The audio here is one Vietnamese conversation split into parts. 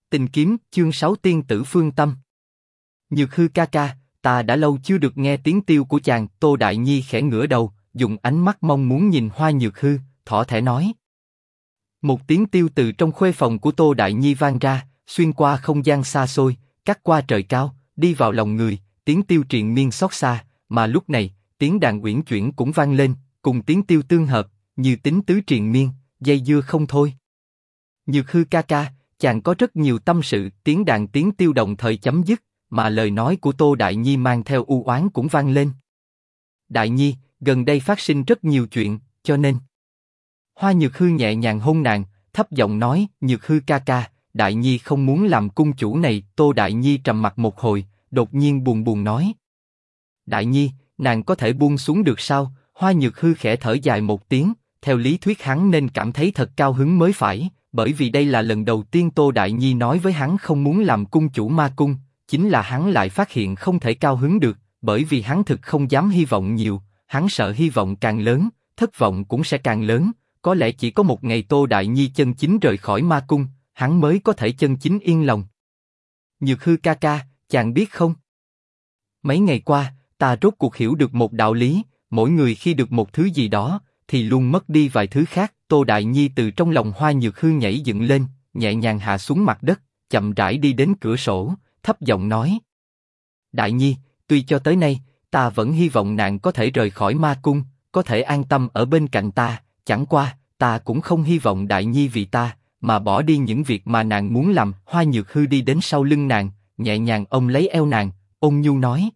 Tình kiếm, chương 6 tiên tử phương tâm. Nhược hư ca ca, ta đã lâu chưa được nghe tiếng tiêu của chàng. Tô Đại Nhi khẽ ngửa đầu, dùng ánh mắt mong muốn nhìn Hoa Nhược hư, thỏ thẻ nói. Một tiếng tiêu từ trong khuê phòng của Tô Đại Nhi vang ra, xuyên qua không gian xa xôi, cắt qua trời cao, đi vào lòng người. Tiếng tiêu triền miên xót xa, mà lúc này tiếng đàn uyển chuyển cũng vang lên, cùng tiếng tiêu tương hợp, như tính tứ triền miên, dây dưa không thôi. Nhược hư ca ca, chàng có rất nhiều tâm sự. Tiếng đàn tiếng tiêu đồng thời chấm dứt, mà lời nói của Tô Đại Nhi mang theo u oán cũng vang lên. Đại Nhi, gần đây phát sinh rất nhiều chuyện, cho nên. Hoa Nhược hư nhẹ nhàng hôn nàng, thấp giọng nói, Nhược hư ca ca, Đại Nhi không muốn làm cung chủ này. Tô Đại Nhi trầm mặc một hồi, đột nhiên buồn buồn nói. Đại Nhi, nàng có thể buông xuống được sao? Hoa Nhược hư khẽ thở dài một tiếng, theo lý thuyết hắn nên cảm thấy thật cao hứng mới phải, bởi vì đây là lần đầu tiên Tô Đại Nhi nói với hắn không muốn làm cung chủ ma cung, chính là hắn lại phát hiện không thể cao hứng được, bởi vì hắn thực không dám hy vọng nhiều, hắn sợ hy vọng càng lớn, thất vọng cũng sẽ càng lớn, có lẽ chỉ có một ngày Tô Đại Nhi chân chính rời khỏi ma cung, hắn mới có thể chân chính yên lòng. Nhược hư ca ca, chàng biết không? Mấy ngày qua, ta rốt cuộc hiểu được một đạo lý, mỗi người khi được một thứ gì đó, thì luôn mất đi vài thứ khác. Tô Đại Nhi từ trong lòng Hoa Nhược hư nhảy dựng lên, nhẹ nhàng hạ xuống mặt đất, chậm rãi đi đến cửa sổ, thấp giọng nói. Đại Nhi, tuy cho tới nay, ta vẫn hy vọng nàng có thể rời khỏi ma cung, có thể an tâm ở bên cạnh ta, chẳng qua, ta cũng không hy vọng Đại Nhi vì ta, mà bỏ đi những việc mà nàng muốn làm. Hoa Nhược hư đi đến sau lưng nàng, nhẹ nhàng ôm lấy eo nàng, ôn nhu nói.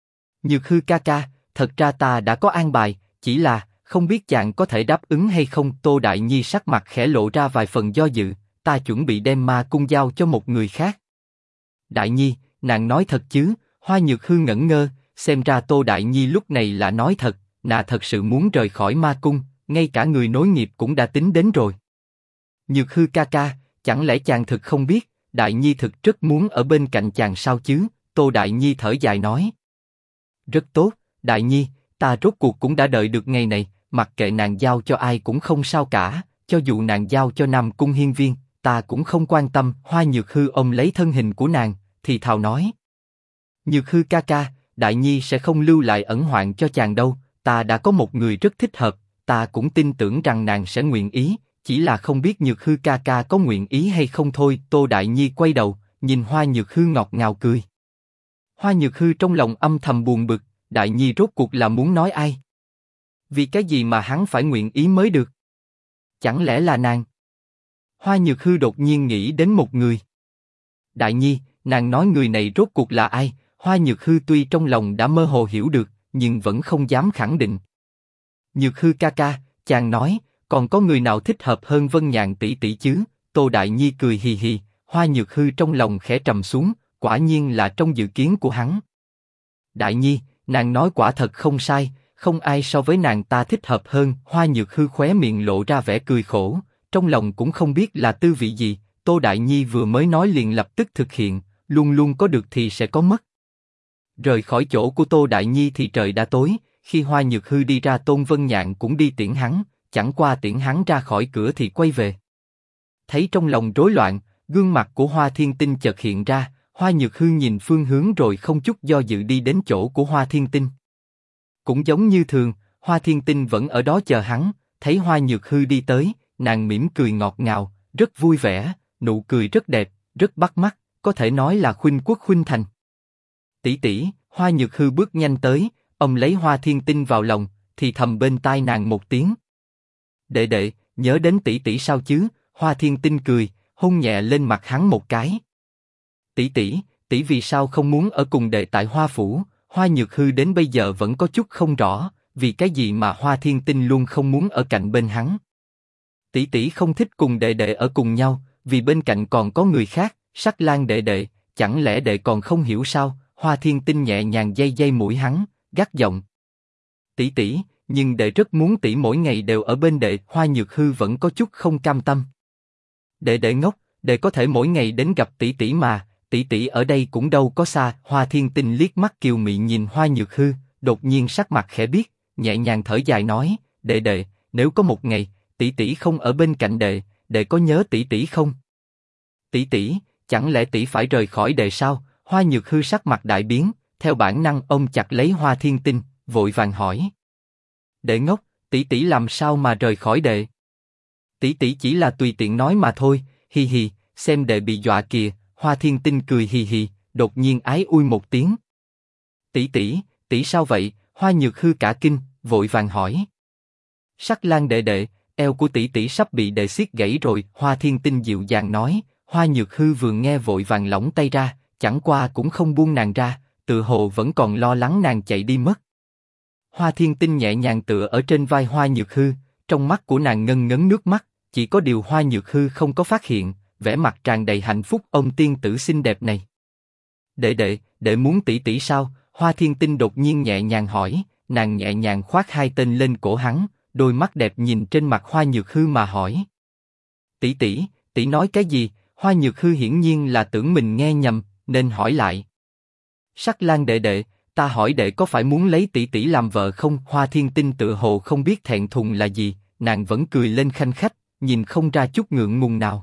Nhược hư ca ca, thật ra ta đã có an bài, chỉ là, không biết chàng có thể đáp ứng hay không. Tô Đại Nhi sắc mặt khẽ lộ ra vài phần do dự, ta chuẩn bị đem ma cung giao cho một người khác. Đại Nhi, nàng nói thật chứ? Hoa Nhược hư ngẩn ngơ, xem ra Tô Đại Nhi lúc này là nói thật, nàng thật sự muốn rời khỏi ma cung, ngay cả người nối nghiệp cũng đã tính đến rồi. Nhược hư ca ca, chẳng lẽ chàng thực không biết, Đại Nhi thực rất muốn ở bên cạnh chàng sao chứ? Tô Đại Nhi thở dài nói. Rất tốt, Đại Nhi, ta rốt cuộc cũng đã đợi được ngày này, mặc kệ nàng giao cho ai cũng không sao cả, cho dù nàng giao cho Nam Cung Hiên Viên, ta cũng không quan tâm. Hoa Nhược hư ôm lấy thân hình của nàng, thì thào nói. Nhược hư ca ca, Đại Nhi sẽ không lưu lại ẩn hoạn cho chàng đâu, ta đã có một người rất thích hợp, ta cũng tin tưởng rằng nàng sẽ nguyện ý, chỉ là không biết Nhược hư ca ca có nguyện ý hay không thôi. Tô Đại Nhi quay đầu, nhìn Hoa Nhược hư ngọt ngào cười. Hoa Nhược hư trong lòng âm thầm buồn bực, Đại Nhi rốt cuộc là muốn nói ai? Vì cái gì mà hắn phải nguyện ý mới được? Chẳng lẽ là nàng? Hoa Nhược hư đột nhiên nghĩ đến một người. Đại Nhi, nàng nói người này rốt cuộc là ai? Hoa Nhược hư tuy trong lòng đã mơ hồ hiểu được, nhưng vẫn không dám khẳng định. Nhược hư ca ca, chàng nói, còn có người nào thích hợp hơn Vân Nhạn tỷ tỷ chứ? Tô Đại Nhi cười hì hì, Hoa Nhược hư trong lòng khẽ trầm xuống, quả nhiên là trong dự kiến của hắn. Đại Nhi, nàng nói quả thật không sai, không ai so với nàng ta thích hợp hơn. Hoa Nhược hư khóe miệng lộ ra vẻ cười khổ, trong lòng cũng không biết là tư vị gì. Tô Đại Nhi vừa mới nói liền lập tức thực hiện, luôn luôn có được thì sẽ có mất. Rời khỏi chỗ của Tô Đại Nhi thì trời đã tối, khi Hoa Nhược hư đi ra Tôn Vân Nhạn cũng đi tiễn hắn, chẳng qua tiễn hắn ra khỏi cửa thì quay về. Thấy trong lòng rối loạn, gương mặt của Hoa Thiên Tinh chợt hiện ra, Hoa Nhược hư nhìn phương hướng rồi không chút do dự đi đến chỗ của Hoa Thiên Tinh. Cũng giống như thường, Hoa Thiên Tinh vẫn ở đó chờ hắn, thấy Hoa Nhược hư đi tới, nàng mỉm cười ngọt ngào, rất vui vẻ, nụ cười rất đẹp, rất bắt mắt, có thể nói là khuynh quốc khuynh thành. Tỷ tỷ, Hoa Nhược hư bước nhanh tới, ôm lấy Hoa Thiên Tinh vào lòng, thì thầm bên tai nàng một tiếng. Đệ đệ, nhớ đến tỷ tỷ sao chứ? Hoa Thiên Tinh cười, hôn nhẹ lên mặt hắn một cái. Tỷ tỷ, tỷ vì sao không muốn ở cùng đệ tại Hoa Phủ? Hoa Nhược hư đến bây giờ vẫn có chút không rõ, vì cái gì mà Hoa Thiên Tinh luôn không muốn ở cạnh bên hắn. Tỷ tỷ không thích cùng đệ đệ ở cùng nhau, vì bên cạnh còn có người khác. Sắc Lang đệ đệ, chẳng lẽ đệ còn không hiểu sao? Hoa Thiên Tinh nhẹ nhàng day day mũi hắn, gắt giọng. Tỷ tỷ, nhưng đệ rất muốn tỷ mỗi ngày đều ở bên đệ. Hoa Nhược hư vẫn có chút không cam tâm. Đệ đệ ngốc, đệ có thể mỗi ngày đến gặp tỷ tỷ mà, tỷ tỷ ở đây cũng đâu có xa. Hoa Thiên Tinh liếc mắt kiều mị nhìn Hoa Nhược hư, đột nhiên sắc mặt khẽ biếc, nhẹ nhàng thở dài nói, đệ đệ, nếu có một ngày tỷ tỷ không ở bên cạnh đệ, đệ có nhớ tỷ tỷ không? Tỷ tỷ, chẳng lẽ tỷ phải rời khỏi đệ sao? Hoa Nhược Hư sắc mặt đại biến, theo bản năng ôm chặt lấy Hoa Thiên Tinh, vội vàng hỏi. Đệ ngốc, tỷ làm sao mà rời khỏi đệ? Tỷ chỉ là tùy tiện nói mà thôi, hi hi, xem đệ bị dọa kìa. Hoa Thiên Tinh cười hi hi, đột nhiên ái ui một tiếng. Tỷ sao vậy? Hoa Nhược Hư cả kinh, vội vàng hỏi. Sắc Lang đệ, eo của tỷ sắp bị đệ siết gãy rồi. Hoa Thiên Tinh dịu dàng nói. Hoa Nhược Hư vừa nghe vội vàng lỏng tay ra, chẳng qua cũng không buông nàng ra, tự hồ vẫn còn lo lắng nàng chạy đi mất. Hoa Thiên Tinh nhẹ nhàng tựa ở trên vai Hoa Nhược Hư, trong mắt của nàng ngân ngấn nước mắt, chỉ có điều Hoa Nhược Hư không có phát hiện, vẻ mặt tràn đầy hạnh phúc ôm tiên tử xinh đẹp này. Đệ muốn tỷ sao? Hoa Thiên Tinh đột nhiên nhẹ nhàng hỏi, nàng nhẹ nhàng khoác hai tên lên cổ hắn, đôi mắt đẹp nhìn trên mặt Hoa Nhược Hư mà hỏi. Tỷ nói cái gì? Hoa Nhược Hư hiển nhiên là tưởng mình nghe nhầm, nên hỏi lại. Sắc Lang đệ, ta hỏi đệ có phải muốn lấy tỷ làm vợ không? Hoa Thiên Tinh tự hồ không biết thẹn thùng là gì, nàng vẫn cười lên khanh khách, nhìn không ra chút ngượng ngùng nào.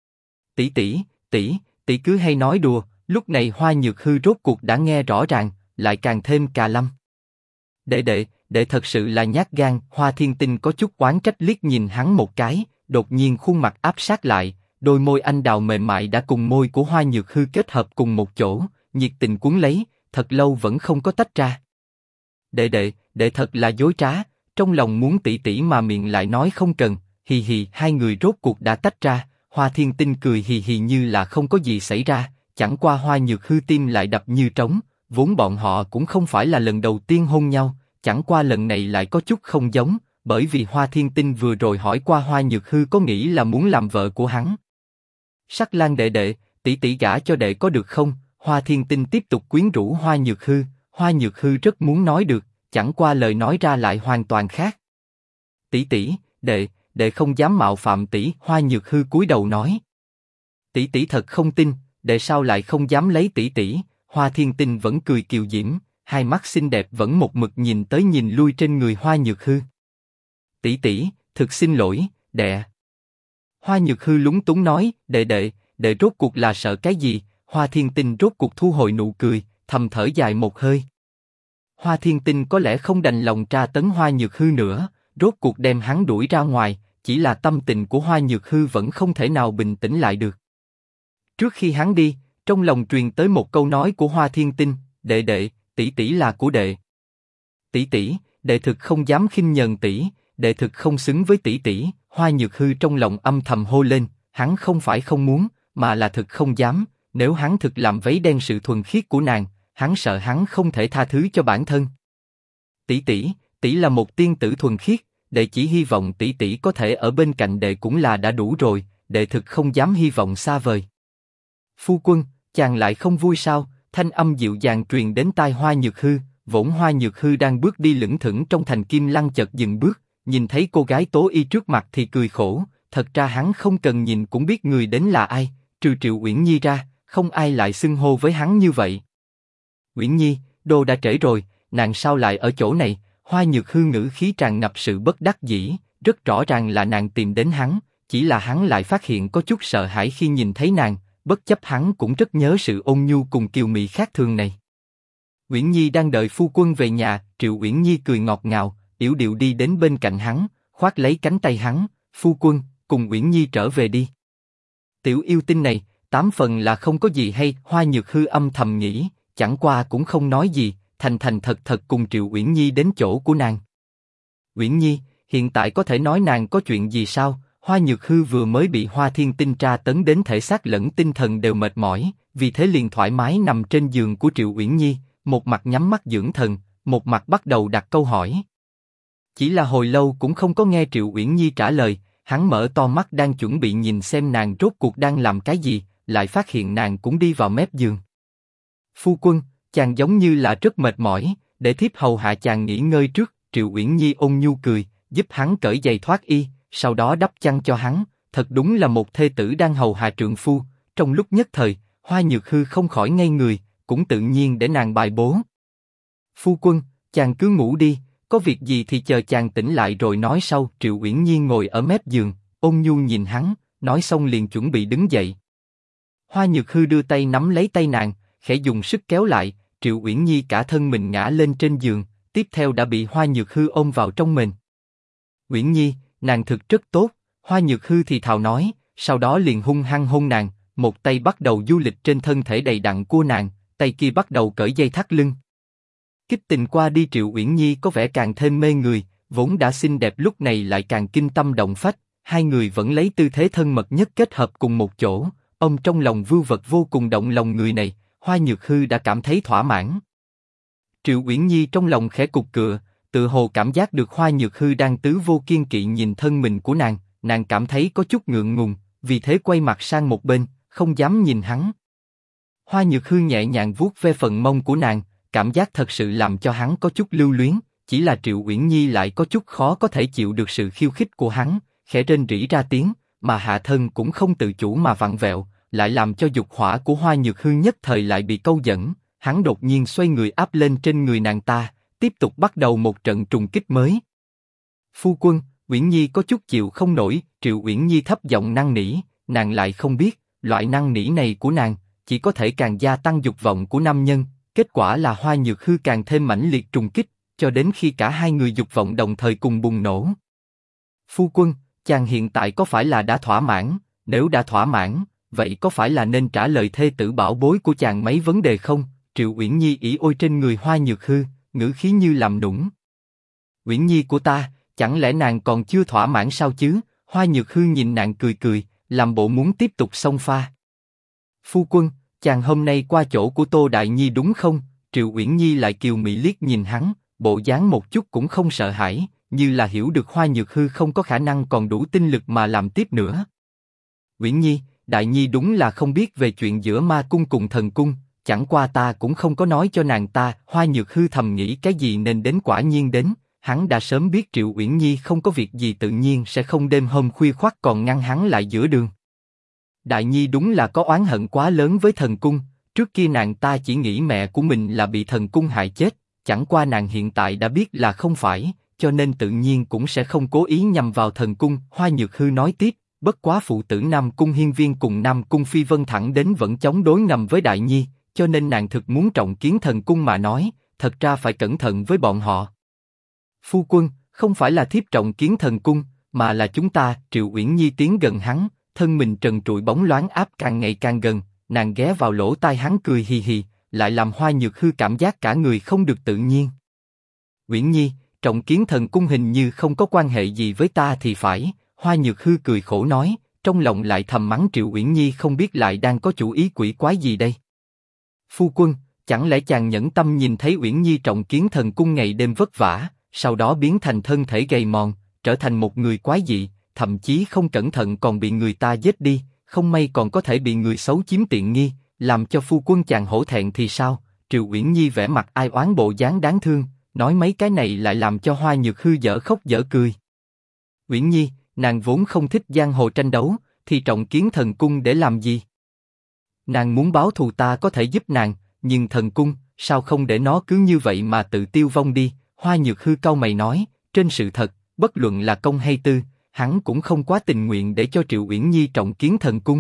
Tỷ cứ hay nói đùa. Lúc này Hoa Nhược Hư rốt cuộc đã nghe rõ ràng, lại càng thêm cà lâm. Đệ thật sự là nhát gan. Hoa Thiên Tinh có chút oán trách liếc nhìn hắn một cái, đột nhiên khuôn mặt áp sát lại, đôi môi anh đào mềm mại đã cùng môi của Hoa Nhược Hư kết hợp cùng một chỗ, nhiệt tình cuốn lấy, thật lâu vẫn không có tách ra. Đệ thật là dối trá, trong lòng muốn tỷ mà miệng lại nói không cần, hì hì. Hai người rốt cuộc đã tách ra. Hoa Thiên Tinh cười hì hì như là không có gì xảy ra, chẳng qua Hoa Nhược Hư tim lại đập như trống, vốn bọn họ cũng không phải là lần đầu tiên hôn nhau, chẳng qua lần này lại có chút không giống, bởi vì Hoa Thiên Tinh vừa rồi hỏi qua Hoa Nhược Hư có nghĩ là muốn làm vợ của hắn. Sắc Lang đệ, tỷ gả cho đệ có được không? Hoa Thiên Tinh tiếp tục quyến rũ Hoa Nhược Hư. Hoa Nhược Hư rất muốn nói được, chẳng qua lời nói ra lại hoàn toàn khác. Đệ không dám mạo phạm tỷ. Hoa Nhược Hư cúi đầu nói. Tỷ thật không tin, đệ sao lại không dám lấy tỷ? Hoa Thiên Tinh vẫn cười kiều diễm, hai mắt xinh đẹp vẫn một mực nhìn tới nhìn lui trên người Hoa Nhược Hư. Tỷ, thực xin lỗi, đệ. Hoa Nhược Hư lúng túng nói, đệ rốt cuộc là sợ cái gì? Hoa Thiên Tinh rốt cuộc thu hồi nụ cười, thầm thở dài một hơi. Hoa Thiên Tinh có lẽ không đành lòng tra tấn Hoa Nhược Hư nữa, rốt cuộc đem hắn đuổi ra ngoài, chỉ là tâm tình của Hoa Nhược Hư vẫn không thể nào bình tĩnh lại được. Trước khi hắn đi, trong lòng truyền tới một câu nói của Hoa Thiên Tinh, đệ, tỷ là của đệ. Tỷ, đệ thực không dám khinh nhờn tỷ, đệ thực không xứng với tỷ. Hoa Nhược Hư trong lòng âm thầm hô lên, hắn không phải không muốn, mà là thực không dám, nếu hắn thực làm vấy đen sự thuần khiết của nàng, hắn sợ hắn không thể tha thứ cho bản thân. Tỷ là một tiên tử thuần khiết, đệ chỉ hy vọng tỷ có thể ở bên cạnh đệ cũng là đã đủ rồi, đệ thực không dám hy vọng xa vời. Phu quân, chàng lại không vui sao? Thanh âm dịu dàng truyền đến tai Hoa Nhược Hư. Vốn Hoa Nhược Hư đang bước đi lững thững trong thành Kim Lăng chợt dừng bước, nhìn thấy cô gái tố y trước mặt thì cười khổ. Thật ra hắn không cần nhìn cũng biết người đến là ai, trừ Triệu Uyển Nhi ra, không ai lại xưng hô với hắn như vậy. Uyển Nhi, đồ đã trễ rồi, nàng sao lại ở chỗ này? Hoa Nhược Hư ngữ khí tràn ngập sự bất đắc dĩ, rất rõ ràng là nàng tìm đến hắn, chỉ là hắn lại phát hiện có chút sợ hãi khi nhìn thấy nàng, bất chấp hắn cũng rất nhớ sự ôn nhu cùng kiều mị khác thường này. Uyển Nhi đang đợi phu quân về nhà. Triệu Uyển Nhi cười ngọt ngào, yểu điệu đi đến bên cạnh hắn, khoác lấy cánh tay hắn, phu quân, cùng Uyển Nhi trở về đi. Tiểu yêu tinh này, 8 phần là không có gì hay. Hoa Nhược Hư âm thầm nghĩ, chẳng qua cũng không nói gì, thành thật cùng Triệu Uyển Nhi đến chỗ của nàng. Uyển Nhi, hiện tại có thể nói nàng có chuyện gì sao? Hoa Nhược Hư vừa mới bị Hoa Thiên Tinh tra tấn đến thể xác lẫn tinh thần đều mệt mỏi, vì thế liền thoải mái nằm trên giường của Triệu Uyển Nhi, một mặt nhắm mắt dưỡng thần, một mặt bắt đầu đặt câu hỏi. Chỉ là hồi lâu cũng không có nghe Triệu Uyển Nhi trả lời, hắn mở to mắt đang chuẩn bị nhìn xem nàng rốt cuộc đang làm cái gì, lại phát hiện nàng cũng đi vào mép giường. Phu quân, chàng giống như là rất mệt mỏi, để thiếp hầu hạ chàng nghỉ ngơi trước. Triệu Uyển Nhi ôn nhu cười, giúp hắn cởi giày thoát y, sau đó đắp chăn cho hắn. Thật đúng là một thê tử đang hầu hạ trượng phu. Trong lúc nhất thời, Hoa Nhược Hư không khỏi ngây người, cũng tự nhiên để nàng bài bố. Phu quân, chàng cứ ngủ đi, có việc gì thì chờ chàng tỉnh lại rồi nói sau. Triệu Uyển Nhi ngồi ở mép giường, ôn nhu nhìn hắn, nói xong liền chuẩn bị đứng dậy. Hoa Nhược Hư đưa tay nắm lấy tay nàng, khẽ dùng sức kéo lại, Triệu Uyển Nhi cả thân mình ngã lên trên giường, tiếp theo đã bị Hoa Nhược Hư ôm vào trong mình. Uyển Nhi, nàng thực rất tốt, Hoa Nhược Hư thì thào nói, sau đó liền hung hăng hôn nàng, một tay bắt đầu du lịch trên thân thể đầy đặn của nàng, tay kia bắt đầu cởi dây thắt lưng. Kích tình qua đi, Triệu Uyển Nhi có vẻ càng thêm mê người, vốn đã xinh đẹp lúc này lại càng kinh tâm động phách, hai người vẫn lấy tư thế thân mật nhất kết hợp cùng một chỗ, ông trong lòng vưu vật vô cùng động lòng người này, Hoa Nhược Hư đã cảm thấy thỏa mãn. Triệu Uyển Nhi trong lòng khẽ cục cựa, tự hồ cảm giác được Hoa Nhược Hư đang tứ vô kiên kỵ nhìn thân mình của nàng cảm thấy có chút ngượng ngùng, vì thế quay mặt sang một bên, không dám nhìn hắn. Hoa Nhược Hư nhẹ nhàng vuốt ve phần mông của nàng, cảm giác thật sự làm cho hắn có chút lưu luyến, chỉ là Triệu Uyển Nhi lại có chút khó có thể chịu được sự khiêu khích của hắn, khẽ rên rỉ ra tiếng, mà hạ thân cũng không tự chủ mà vặn vẹo, lại làm cho dục hỏa của Hoa Nhược Hư nhất thời lại bị câu dẫn, hắn đột nhiên xoay người áp lên trên người nàng ta, tiếp tục bắt đầu một trận trùng kích mới. Phu quân, Uyển Nhi có chút chịu không nổi, Triệu Uyển Nhi thấp giọng năn nỉ, nàng lại không biết, loại năn nỉ này của nàng chỉ có thể càng gia tăng dục vọng của nam nhân, kết quả là Hoa Nhược Hư càng thêm mãnh liệt trùng kích, cho đến khi cả hai người dục vọng đồng thời cùng bùng nổ. Phu quân, chàng hiện tại có phải là đã thỏa mãn? Nếu đã thỏa mãn, vậy có phải là nên trả lời thê tử bảo bối của chàng mấy vấn đề không? Triệu Uyển Nhi ỉ ôi trên người Hoa Nhược Hư, ngữ khí như làm nũng. Uyển Nhi của ta, chẳng lẽ nàng còn chưa thỏa mãn sao chứ? Hoa Nhược Hư nhìn nàng cười cười, làm bộ muốn tiếp tục xông pha. Phu quân, chàng hôm nay qua chỗ của Tô Đại Nhi đúng không? Triệu Uyển Nhi lại kiều mị liếc nhìn hắn, bộ dáng một chút cũng không sợ hãi, như là hiểu được Hoa Nhược Hư không có khả năng còn đủ tinh lực mà làm tiếp nữa. Uyển Nhi, Đại Nhi đúng là không biết về chuyện giữa ma cung cùng thần cung, chẳng qua ta cũng không có nói cho nàng ta. Hoa Nhược Hư thầm nghĩ cái gì nên đến quả nhiên đến, hắn đã sớm biết Triệu Uyển Nhi không có việc gì tự nhiên sẽ không đêm hôm khuya khoắt còn ngăn hắn lại giữa đường. Đại Nhi đúng là có oán hận quá lớn với thần cung, trước kia nàng ta chỉ nghĩ mẹ của mình là bị thần cung hại chết, chẳng qua nàng hiện tại đã biết là không phải, cho nên tự nhiên cũng sẽ không cố ý nhằm vào thần cung. Hoa Nhược Hư nói tiếp, bất quá phụ tử Nam Cung Hiên Viên cùng Nam Cung Phi Vân thẳng đến vẫn chống đối ngầm với Đại Nhi, cho nên nàng thực muốn trọng kiến thần cung mà nói, thật ra phải cẩn thận với bọn họ. Phu quân, không phải là thiếp trọng kiến thần cung, mà là chúng ta. Triệu Uyển Nhi tiến gần hắn, thân mình trần trụi bóng loáng áp càng ngày càng gần, nàng ghé vào lỗ tai hắn cười hì hì, lại làm Hoa Nhược Hư cảm giác cả người không được tự nhiên. Uyển Nhi, trọng kiến thần cung hình như không có quan hệ gì với ta thì phải. Hoa Nhược Hư cười khổ nói, trong lòng lại thầm mắng Triệu Uyển Nhi không biết lại đang có chủ ý quỷ quái gì đây. Phu quân, chẳng lẽ chàng nhẫn tâm nhìn thấy Uyển Nhi trọng kiến thần cung ngày đêm vất vả, sau đó biến thành thân thể gầy mòn, trở thành một người quái dị, thậm chí không cẩn thận còn bị người ta giết đi, không may còn có thể bị người xấu chiếm tiện nghi, làm cho phu quân chàng hổ thẹn thì sao? Triệu Uyển Nhi vẻ mặt ai oán bộ dáng đáng thương, nói mấy cái này lại làm cho Hoa Nhược Hư dở khóc dở cười. Uyển Nhi, nàng vốn không thích giang hồ tranh đấu, thì trọng kiến thần cung để làm gì? Nàng muốn báo thù ta có thể giúp nàng, nhưng thần cung, sao không để nó cứ như vậy mà tự tiêu vong đi? Hoa Nhược Hư cau mày nói, trên sự thật, bất luận là công hay tư, hắn cũng không quá tình nguyện để cho Triệu Uyển Nhi trọng kiến thần cung.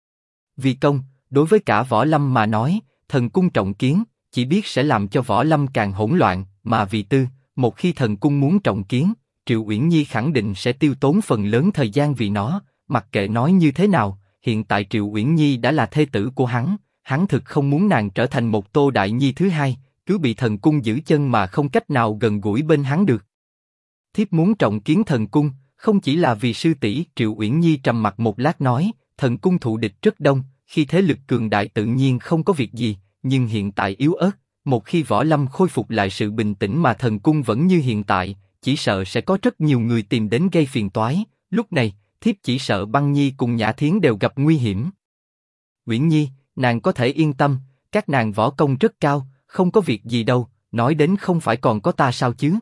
Vì công, đối với cả võ lâm mà nói, thần cung trọng kiến, chỉ biết sẽ làm cho võ lâm càng hỗn loạn, mà vì tư, một khi thần cung muốn trọng kiến, Triệu Uyển Nhi khẳng định sẽ tiêu tốn phần lớn thời gian vì nó, mặc kệ nói như thế nào, hiện tại Triệu Uyển Nhi đã là thê tử của hắn thực không muốn nàng trở thành một Tô Đại Nhi thứ hai, cứ bị thần cung giữ chân mà không cách nào gần gũi bên hắn được. Thiếp muốn trọng kiến thần cung, không chỉ là vì sư tỷ. Triệu Uyển Nhi trầm mặc một lát nói, thần cung thù địch rất đông, khi thế lực cường đại tự nhiên không có việc gì, nhưng hiện tại yếu ớt, một khi võ lâm khôi phục lại sự bình tĩnh mà thần cung vẫn như hiện tại, chỉ sợ sẽ có rất nhiều người tìm đến gây phiền toái. Lúc này, thiếp chỉ sợ Băng Nhi cùng Nhã Thiến đều gặp nguy hiểm. Uyển Nhi, nàng có thể yên tâm, các nàng võ công rất cao, không có việc gì đâu. Nói đến không phải còn có ta sao chứ?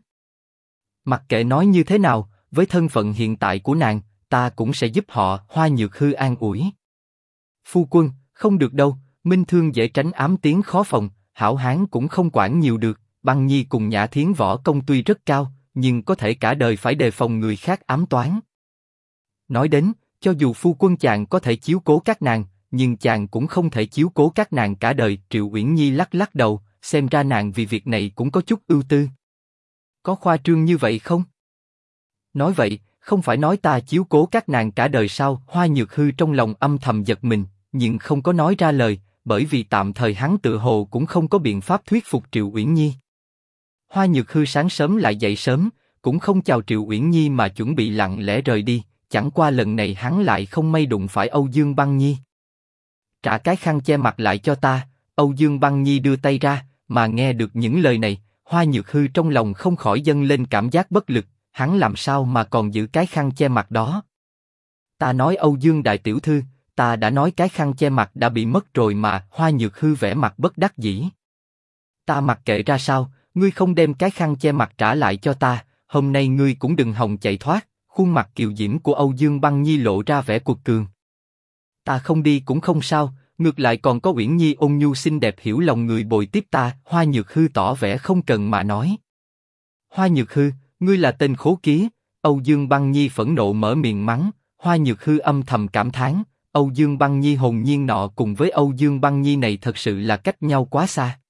Mặc kệ nói như thế nào, với thân phận hiện tại của nàng, ta cũng sẽ giúp họ. Hoa Nhược Hư an ủi. Phu quân, không được đâu, minh thương dễ tránh ám tiếng khó phòng, hảo hán cũng không quản nhiều được. Băng Nhi cùng Nhã Thiến võ công tuy rất cao, nhưng có thể cả đời phải đề phòng người khác ám toán. Nói đến, cho dù phu quân chàng có thể chiếu cố các nàng, nhưng chàng cũng không thể chiếu cố các nàng cả đời. Triệu Uyển Nhi lắc lắc đầu, xem ra nàng vì việc này cũng có chút ưu tư. Có khoa trương như vậy không? Nói vậy, không phải nói ta chiếu cố các nàng cả đời sao? Hoa Nhược Hư trong lòng âm thầm giật mình, nhưng không có nói ra lời, bởi vì tạm thời hắn tự hồ cũng không có biện pháp thuyết phục Triệu Uyển Nhi. Hoa Nhược Hư sáng sớm lại dậy sớm, cũng không chào Triệu Uyển Nhi mà chuẩn bị lặng lẽ rời đi. Chẳng qua lần này hắn lại không may đụng phải Âu Dương Băng Nhi. Trả cái khăn che mặt lại cho ta. Âu Dương Băng Nhi đưa tay ra, mà nghe được những lời này, Hoa Nhược Hư trong lòng không khỏi dâng lên cảm giác bất lực. Hắn làm sao mà còn giữ cái khăn che mặt đó? Ta nói Âu Dương đại tiểu thư, ta đã nói cái khăn che mặt đã bị mất rồi mà. Hoa Nhược Hư vẻ mặt bất đắc dĩ. Ta mặc kệ ra sao, ngươi không đem cái khăn che mặt trả lại cho ta, hôm nay ngươi cũng đừng hòng chạy thoát. Khuôn mặt kiều diễm của Âu Dương Băng Nhi lộ ra vẻ cuột cường. Ta không đi cũng không sao, ngược lại còn có Uyển Nhi ôn nhu xinh đẹp hiểu lòng người bồi tiếp ta. Hoa Nhược Hư tỏ vẻ không cần mà nói. Hoa Nhược Hư, ngươi là tên khố kía. Âu Dương Băng Nhi phẫn nộ mở miệng mắng. Hoa Nhược Hư âm thầm cảm thán, Âu Dương Băng Nhi hồn nhiên nọ cùng với Âu Dương Băng Nhi này thật sự là cách nhau quá xa.